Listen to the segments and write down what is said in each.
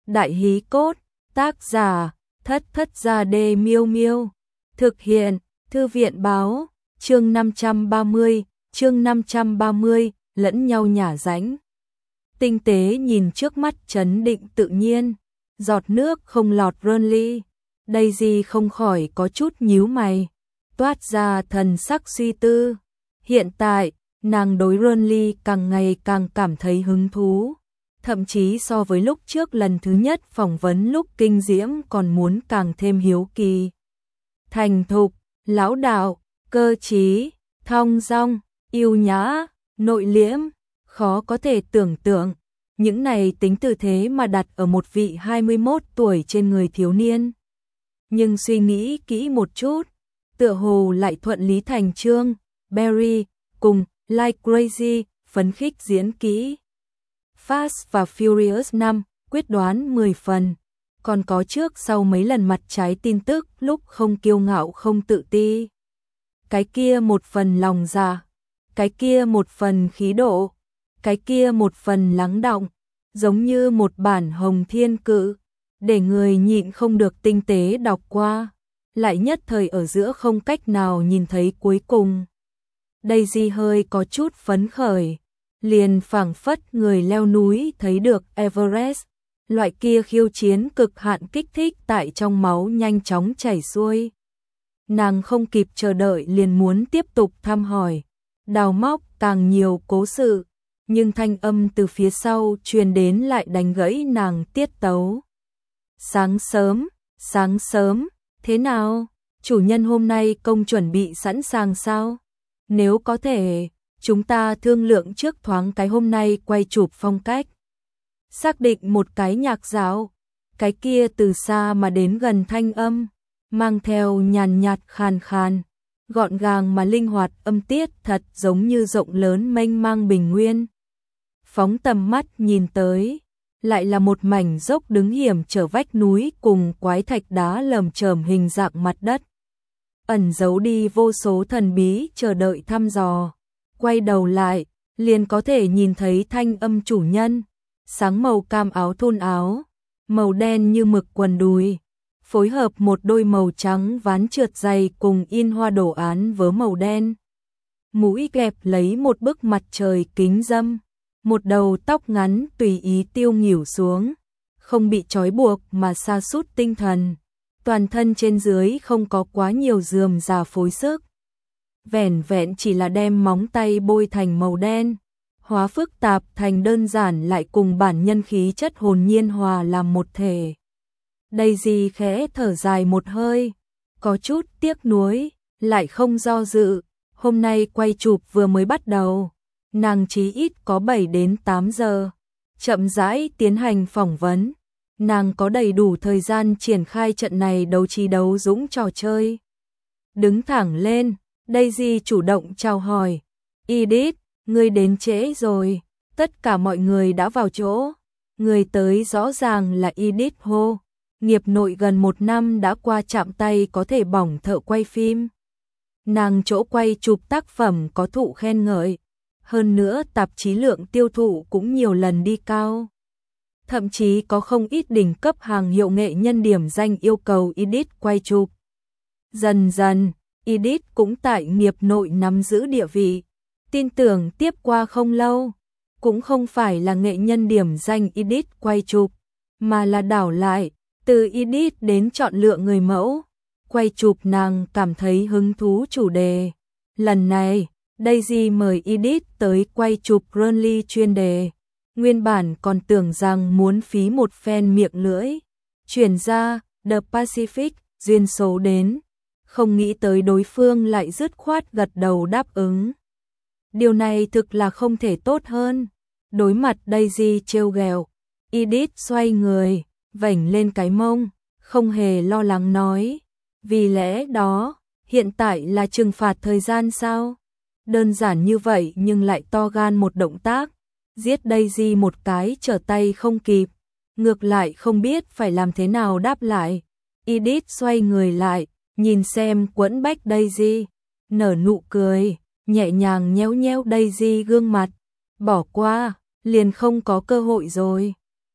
Đại hí cốt, tác giả, Thất Thất Gia Đê Miêu Miêu. Thực hiện, Thư viện báo, chương 530, lẫn nhau nhả ránh. Tinh tế nhìn trước mắt trấn định tự nhiên, giọt nước không lọt Burnley. Daisy không khỏi có chút nhíu mày, toát ra thần sắc suy tư. Hiện tại, nàng đối Burnley càng ngày càng cảm thấy hứng thú, thậm chí so với lúc trước lần thứ nhất phỏng vấn lúc kinh diễm còn muốn càng thêm hiếu kỳ. Thành thục, lão đạo, cơ trí, thong dong, yêu nhã, nội liễm, khó có thể tưởng tượng, những này tính từ thế mà đặt ở một vị 21 tuổi trên người thiếu niên. Nhưng suy nghĩ kỹ một chút, tựa hồ lại thuận lý thành chương. Barry cùng Like Crazy phấn khích diễn kỹ. Fast và Furious 5 quyết đoán 10 phần, còn có trước sau mấy lần mặt trái tin tức lúc không kiêu ngạo không tự ti. Cái kia một phần lòng dạ, cái kia một phần khí độ, cái kia một phần lắng đọng, giống như một bản hồng thiên cự, để người nhịn không được tinh tế đọc qua, lại nhất thời ở giữa không cách nào nhìn thấy cuối cùng. Daisy hơi có chút phấn khởi, liền phảng phất người leo núi thấy được Everest, loại kia khiêu chiến cực hạn kích thích tại trong máu nhanh chóng chảy xuôi. Nàng không kịp chờ đợi liền muốn tiếp tục thăm hỏi, đào móc càng nhiều cố sự, nhưng thanh âm từ phía sau truyền đến lại đánh gãy nàng tiết tấu. Sáng sớm, thế nào? Chủ nhân hôm nay công chuẩn bị sẵn sàng sao? Nếu có thể, chúng ta thương lượng trước thoáng cái hôm nay quay chụp phong cách. Xác định một cái nhạc dạo, cái kia từ xa mà đến gần thanh âm, mang theo nhàn nhạt khàn khàn, gọn gàng mà linh hoạt âm tiết thật giống như rộng lớn mênh mang bình nguyên. Phóng tầm mắt nhìn tới, lại là một mảnh dốc đứng hiểm trở vách núi cùng quái thạch đá lởm chởm hình dạng mặt đất. Ẩn giấu đi vô số thần bí chờ đợi thăm dò. Quay đầu lại, liền có thể nhìn thấy thanh âm chủ nhân, sáng màu cam áo thun áo, màu đen như mực quần đùi, phối hợp một đôi màu trắng ván trượt dày cùng in hoa đồ án vớ màu đen. Mũi kẹp lấy một bức mặt trời kính dâm, một đầu tóc ngắn tùy ý tiêu nghỉu xuống, không bị trói buộc mà sa sút tinh thần. Toàn thân trên dưới không có quá nhiều rườm rà phối sức. Vẻn vẹn chỉ là đem móng tay bôi thành màu đen, hóa phức tạp thành đơn giản lại cùng bản nhân khí chất hồn nhiên hòa làm một thể. Daisy khẽ thở dài một hơi, có chút tiếc nuối, lại không do dự. Hôm nay quay chụp vừa mới bắt đầu, nàng chí ít có 7 đến 8 giờ, chậm rãi tiến hành phỏng vấn. Nàng có đầy đủ thời gian triển khai trận này đấu trí đấu dũng trò chơi. Đứng thẳng lên, Daisy chủ động chào hỏi. Edith, ngươi đến trễ rồi, tất cả mọi người đã vào chỗ. Người tới rõ ràng là Edith Ho, nghiệp nội gần 1 năm đã qua chạm tay có thể bỏng thợ quay phim. Nàng chỗ quay chụp tác phẩm có thụ khen ngợi, hơn nữa tạp chí lượng tiêu thụ cũng nhiều lần đi cao. Thậm chí có không ít đỉnh cấp hàng hiệu nghệ nhân điểm danh yêu cầu Edith quay chụp. Dần dần, Edith cũng tại nghiệp nội nắm giữ địa vị. Tin tưởng tiếp qua không lâu, cũng không phải là nghệ nhân điểm danh Edith quay chụp, mà là đảo lại, từ Edith đến chọn lựa người mẫu. Quay chụp nàng cảm thấy hứng thú chủ đề. Lần này, Daisy mời Edith tới quay chụp Burnley chuyên đề. Nguyên bản còn tưởng rằng muốn phí một phen miệng lưỡi, chuyển ra The Pacific, duyên số đến, không nghĩ tới đối phương lại dứt khoát gật đầu đáp ứng. Điều này thực là không thể tốt hơn. Đối mặt Daisy trêu ghẹo, Edith xoay người, vểnh lên cái mông, không hề lo lắng nói, vì lẽ đó, hiện tại là trừng phạt thời gian sao? Đơn giản như vậy nhưng lại to gan một động tác. Giết Daisy một cái trở tay không kịp, ngược lại không biết phải làm thế nào đáp lại. Edith xoay người lại, nhìn xem quẫn bách Daisy, nở nụ cười, nhẹ nhàng nhéo nhéo Daisy gương mặt. Bỏ qua, liền không có cơ hội rồi.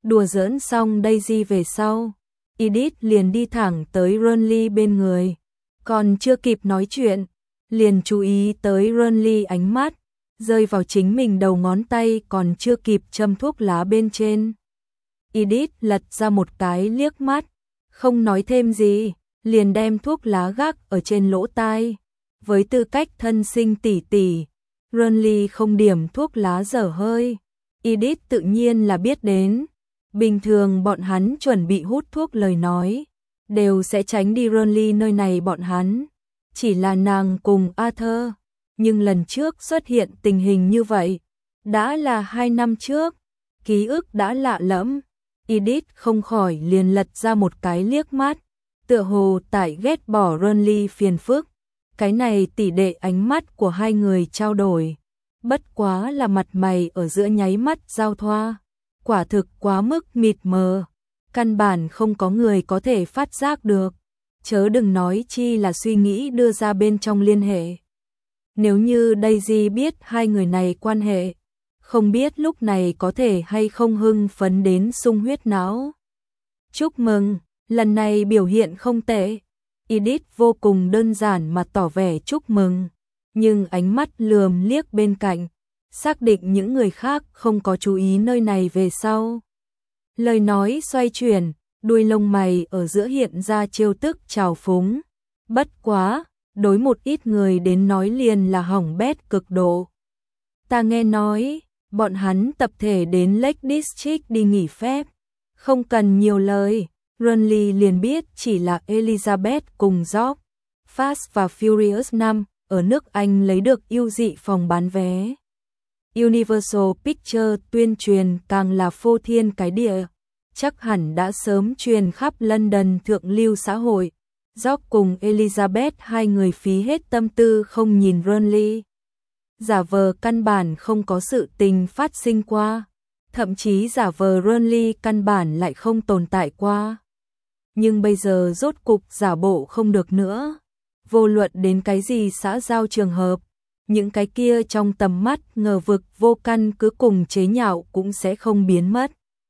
Đùa giỡn xong Daisy về sau, Edith liền đi thẳng tới Ronly bên người. Còn chưa kịp nói chuyện, liền chú ý tới Ronly ánh mắt rơi vào chính mình đầu ngón tay còn chưa kịp châm thuốc lá bên trên. Edith lật ra một cái liếc mắt, không nói thêm gì, liền đem thuốc lá gác ở trên lỗ tai. Với tư cách thân sinh tỷ tỷ, Ronly không điểm thuốc lá dở hơi, Edith tự nhiên là biết đến. Bình thường bọn hắn chuẩn bị hút thuốc lời nói, đều sẽ tránh đi Ronly nơi này bọn hắn. Chỉ là nàng cùng Arthur, nhưng lần trước xuất hiện tình hình như vậy, đã là 2 năm trước, ký ức đã lạ lẫm. Edith không khỏi liền lật ra một cái liếc mắt, tựa hồ tại ghét bỏ Ronly phiền phức. Cái này tỷ đệ ánh mắt của hai người trao đổi, bất quá là mặt mày ở giữa nháy mắt giao thoa, quả thực quá mức mịt mờ, căn bản không có người có thể phát giác được, chớ đừng nói chi là suy nghĩ đưa ra bên trong liên hệ. Nếu như Daisy biết hai người này quan hệ, không biết lúc này có thể hay không hưng phấn đến sung huyết não. Chúc mừng, lần này biểu hiện không tệ. Edith vô cùng đơn giản mà tỏ vẻ chúc mừng, nhưng ánh mắt lườm liếc bên cạnh, xác định những người khác không có chú ý nơi này về sau. Lời nói xoay chuyển, đuôi lông mày ở giữa hiện ra trêu tức trào phúng. Bất quá, đối một ít người đến nói liền là hỏng bét cực độ. Ta nghe nói, bọn hắn tập thể đến Lake District đi nghỉ phép, không cần nhiều lời. Ronly liền biết chỉ là Elizabeth cùng George, Fast và Furious 5 ở nước Anh lấy được ưu dị phòng bán vé. Universal Pictures tuyên truyền càng là phô thiên cái địa, chắc hẳn đã sớm truyền khắp London thượng lưu xã hội. George cùng Elizabeth hai người phí hết tâm tư không nhìn Ronly, giả vờ căn bản không có sự tình phát sinh qua, thậm chí giả vờ Ronly căn bản lại không tồn tại qua. Nhưng bây giờ rốt cục giả bộ không được nữa. Vô luận đến cái gì xã giao trường hợp, những cái kia trong tầm mắt ngờ vực vô căn cứ cùng chế nhạo cũng sẽ không biến mất.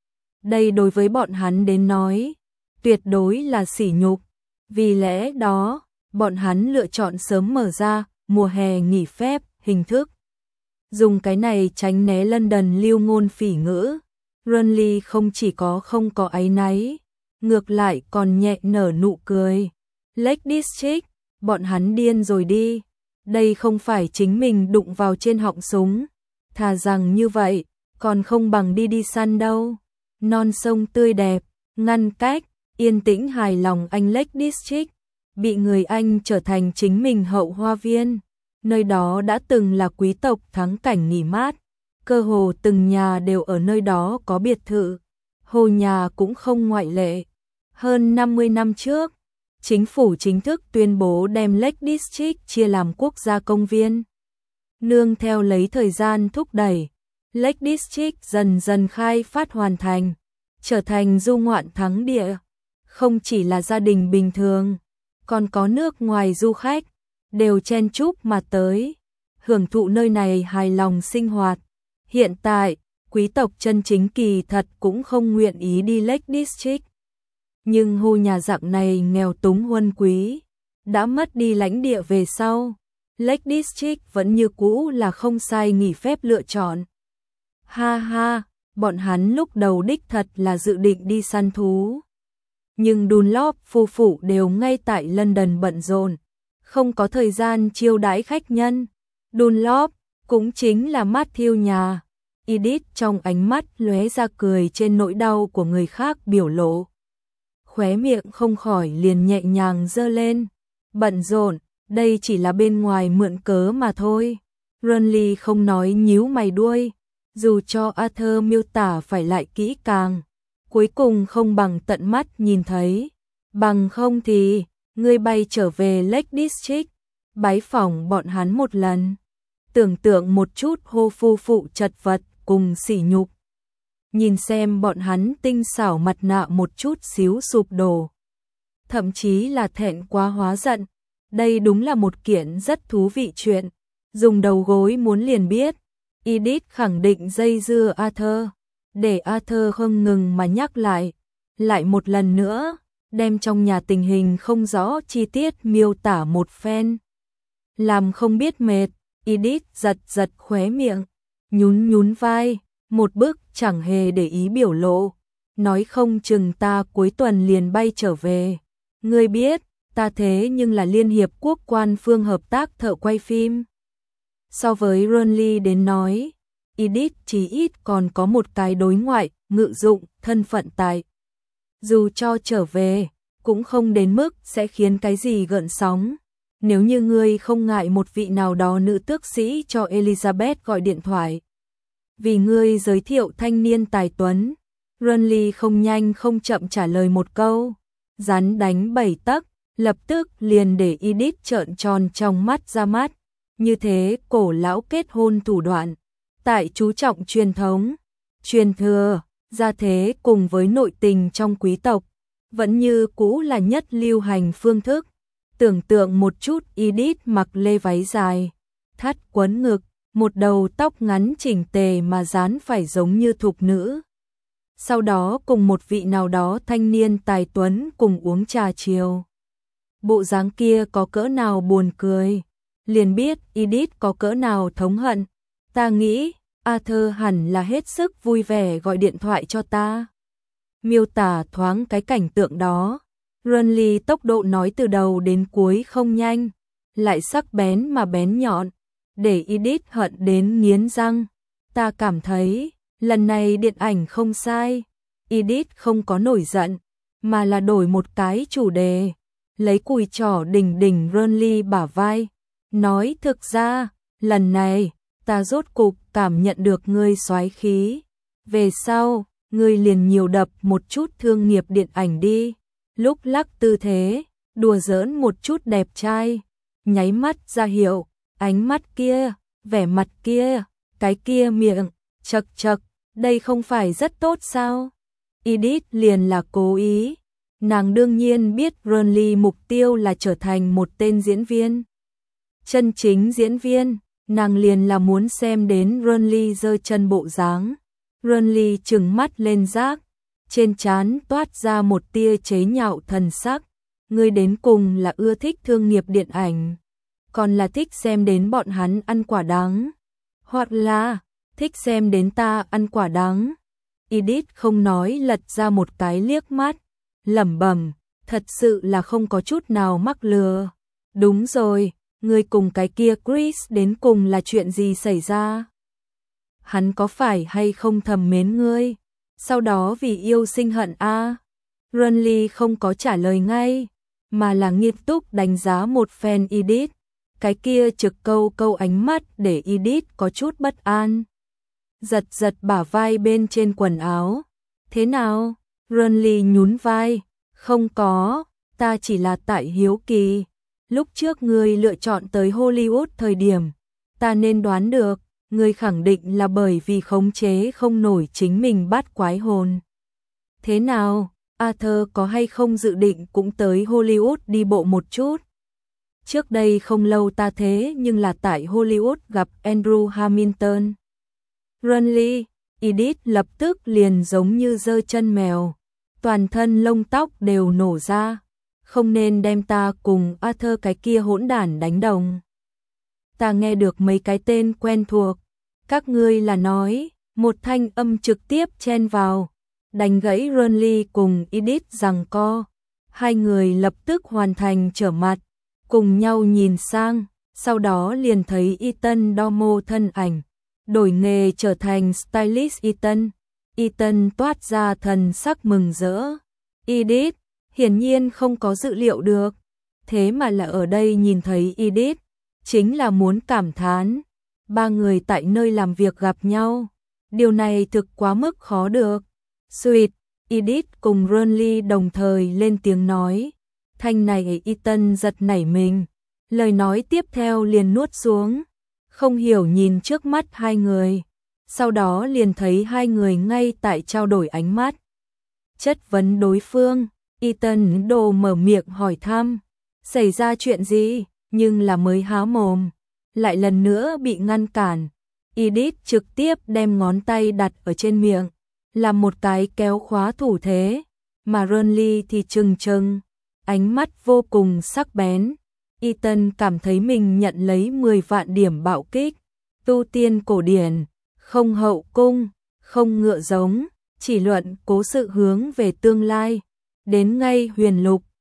Đây đối với bọn hắn đến nói, tuyệt đối là sỉ nhục. Vì lẽ đó, bọn hắn lựa chọn sớm mở ra mùa hè nghỉ phép hình thức. Dùng cái này tránh né London lưu ngôn phỉ ngữ. Ronly không chỉ có không có áy náy, ngược lại còn nhẹ nở nụ cười. Lake District, bọn hắn điên rồi đi. Đây không phải chính mình đụng vào trên họng súng. Thà rằng như vậy, còn không bằng đi săn đâu. Non sông tươi đẹp, ngăn cách, yên tĩnh hài lòng anh Lake District. Bị người Anh trở thành chính mình hậu hoa viên. Nơi đó đã từng là quý tộc thắng cảnh nghỉ mát. Cơ hồ từng nhà đều ở nơi đó có biệt thự. Hồ nhà cũng không ngoại lệ. Hơn 50 năm trước, chính phủ chính thức tuyên bố đem Lake District chia làm quốc gia công viên. Nương theo lấy thời gian thúc đẩy, Lake District dần dần khai phát hoàn thành, trở thành du ngoạn thắng địa. Không chỉ là gia đình bình thường, còn có nước ngoài du khách, đều chen chúc mà tới, hưởng thụ nơi này hài lòng sinh hoạt. Hiện tại, quý tộc chân chính kỳ thật cũng không nguyện ý đi Lake District. Nhưng hồ nhà dạng này nghèo túng huân quý, đã mất đi lãnh địa về sau, Lake District vẫn như cũ là không sai nghỉ phép lựa chọn. Ha ha, bọn hắn lúc đầu đích thật là dự định đi săn thú. Nhưng Dunlop phu phụ đều ngay tại London bận rộn, không có thời gian chiêu đãi khách nhân. Dunlop cũng chính là Matthew nhà. Edith trong ánh mắt lóe ra cười trên nỗi đau của người khác biểu lộ. Khóe miệng không khỏi liền nhẹ nhàng giơ lên. Bận rộn, đây chỉ là bên ngoài mượn cớ mà thôi. Ronly không nói nhíu mày đuôi, dù cho Arthur miêu tả phải lại kỹ càng, cuối cùng không bằng tận mắt nhìn thấy. Bằng không thì, ngươi bay trở về Lake District, bái phỏng bọn hắn một lần. Tưởng tượng một chút hô phu phụ chật vật cùng sỉ nhục. Nhìn xem bọn hắn tinh xảo mặt nạ một chút xíu sụp đổ. Thậm chí là thẹn quá hóa giận. Đây đúng là một kiện rất thú vị chuyện. Dùng đầu gối muốn liền biết. Edith khẳng định dây dưa Arthur. để Arthur không ngừng mà nhắc lại một lần nữa, đem trong nhà tình hình không rõ chi tiết miêu tả một phen. Làm không biết mệt, Edith giật khóe miệng, nhún vai, một bức chẳng hề để ý biểu lộ, nói không chừng ta cuối tuần liền bay trở về. Ngươi biết, ta thế nhưng là Liên Hiệp Quốc quan phương hợp tác thợ quay phim. So với Ronly đến nói, Edith chỉ ít còn có một cái đối ngoại, ngự dụng, thân phận tại. Dù cho trở về, cũng không đến mức sẽ khiến cái gì gợn sóng. Nếu như ngươi không ngại một vị nào đó nữ tước sĩ cho Elizabeth gọi điện thoại. Vì ngươi giới thiệu thanh niên tài tuấn, Ronly không nhanh không chậm trả lời một câu. Rắn đánh 7 tấc, lập tức liền để Edith trợn tròn trong mắt ra mắt. Như thế cổ lão kết hôn thủ đoạn, tại chú trọng truyền thống, truyền thừa, gia thế cùng với nội tình trong quý tộc, vẫn như cũ là nhất lưu hành phương thức. Tưởng tượng một chút Edith mặc lê váy dài, thắt quấn ngực, một đầu tóc ngắn chỉnh tề mà dán phải giống như thục nữ. Sau đó cùng một vị nào đó thanh niên tài tuấn cùng uống trà chiều. Bộ dáng kia có cỡ nào buồn cười, liền biết Edith có cỡ nào thống hận. Ta nghĩ, Arthur hẳn là hết sức vui vẻ gọi điện thoại cho ta. Miêu tả thoáng cái cảnh tượng đó. Ronly tốc độ nói từ đầu đến cuối không nhanh, lại sắc bén mà bén nhọn, để Edith hận đến nghiến răng. Ta cảm thấy, lần này điện ảnh không sai. Edith không có nổi giận, mà là đổi một cái chủ đề, lấy cùi trỏ đỉnh Ronly bả vai, nói thực ra, lần này, ta rốt cục cảm nhận được ngươi soái khí. Về sau, ngươi liền nhiều đập một chút thương nghiệp điện ảnh đi. Lúc lắc tư thế, đùa giỡn một chút đẹp trai, nháy mắt ra hiệu, ánh mắt kia, vẻ mặt kia, cái kia miệng, chật, đây không phải rất tốt sao? Edith liền là cố ý. Nàng đương nhiên biết Ronly mục tiêu là trở thành một tên diễn viên. Chân chính diễn viên, nàng liền là muốn xem đến Ronly giơ chân bộ dáng. Ronly trừng mắt lên rác, trên trán toát ra một tia chế nhạo thần sắc. Ngươi đến cùng là ưa thích thương nghiệp điện ảnh, còn là thích xem đến bọn hắn ăn quả đắng, hoặc là thích xem đến ta ăn quả đắng. Edith không nói lật ra một cái liếc mắt, lẩm bẩm, thật sự là không có chút nào mắc lừa. Đúng rồi, ngươi cùng cái kia Chris đến cùng là chuyện gì xảy ra? Hắn có phải hay không thầm mến ngươi? Sau đó vì yêu sinh hận a? Ronly không có trả lời ngay, mà là nghiêm túc đánh giá một phen Edith. Cái kia trực câu ánh mắt để Edith có chút bất an. Giật bả vai bên trên quần áo. Thế nào? Ronly nhún vai. Không có, ta chỉ là tại hiếu kỳ. Lúc trước ngươi lựa chọn tới Hollywood thời điểm, ta nên đoán được, ngươi khẳng định là bởi vì khống chế không nổi chính mình bát quái hồn. Thế nào, Arthur có hay không dự định cũng tới Hollywood đi bộ một chút? Trước đây không lâu ta thế nhưng là tại Hollywood gặp Andrew Hamilton. Ronly, Edith lập tức liền giống như giơ chân mèo, toàn thân lông tóc đều nổ ra. Không nên đem ta cùng Arthur cái kia hỗn đản đánh đồng. Ta nghe được mấy cái tên quen thuộc. Các ngươi là nói, một thanh âm trực tiếp chen vào, đánh gãy Ronly cùng Edith giằng co. Hai người lập tức hoàn thành trở mặt, cùng nhau nhìn sang, sau đó liền thấy Ethan Dormo thân ảnh, đổi nghề trở thành stylist Ethan. Ethan toát ra thần sắc mừng rỡ. Edith hiển nhiên không có dự liệu được, thế mà là ở đây nhìn thấy Edith, chính là muốn cảm thán. Ba người tại nơi làm việc gặp nhau, điều này thực quá mức khó được. Sweet, Edith cùng Ronly đồng thời lên tiếng nói. Thanh này Ethan giật nảy mình, lời nói tiếp theo liền nuốt xuống, không hiểu nhìn trước mắt hai người, sau đó liền thấy hai người ngay tại trao đổi ánh mắt. Chất vấn đối phương, Ethan đồ mở miệng hỏi thăm, xảy ra chuyện gì, nhưng là mới há mồm, lại lần nữa bị ngăn cản. Edith trực tiếp đem ngón tay đặt ở trên miệng, là một cái kéo khóa thủ thế, mà Renly thì trừng trừng, ánh mắt vô cùng sắc bén. Ethan cảm thấy mình nhận lấy 10 vạn điểm bạo kích, tu tiên cổ điển, không hậu cung, không ngựa giống, chỉ luận cố sự hướng về tương lai, đến ngay huyền lục,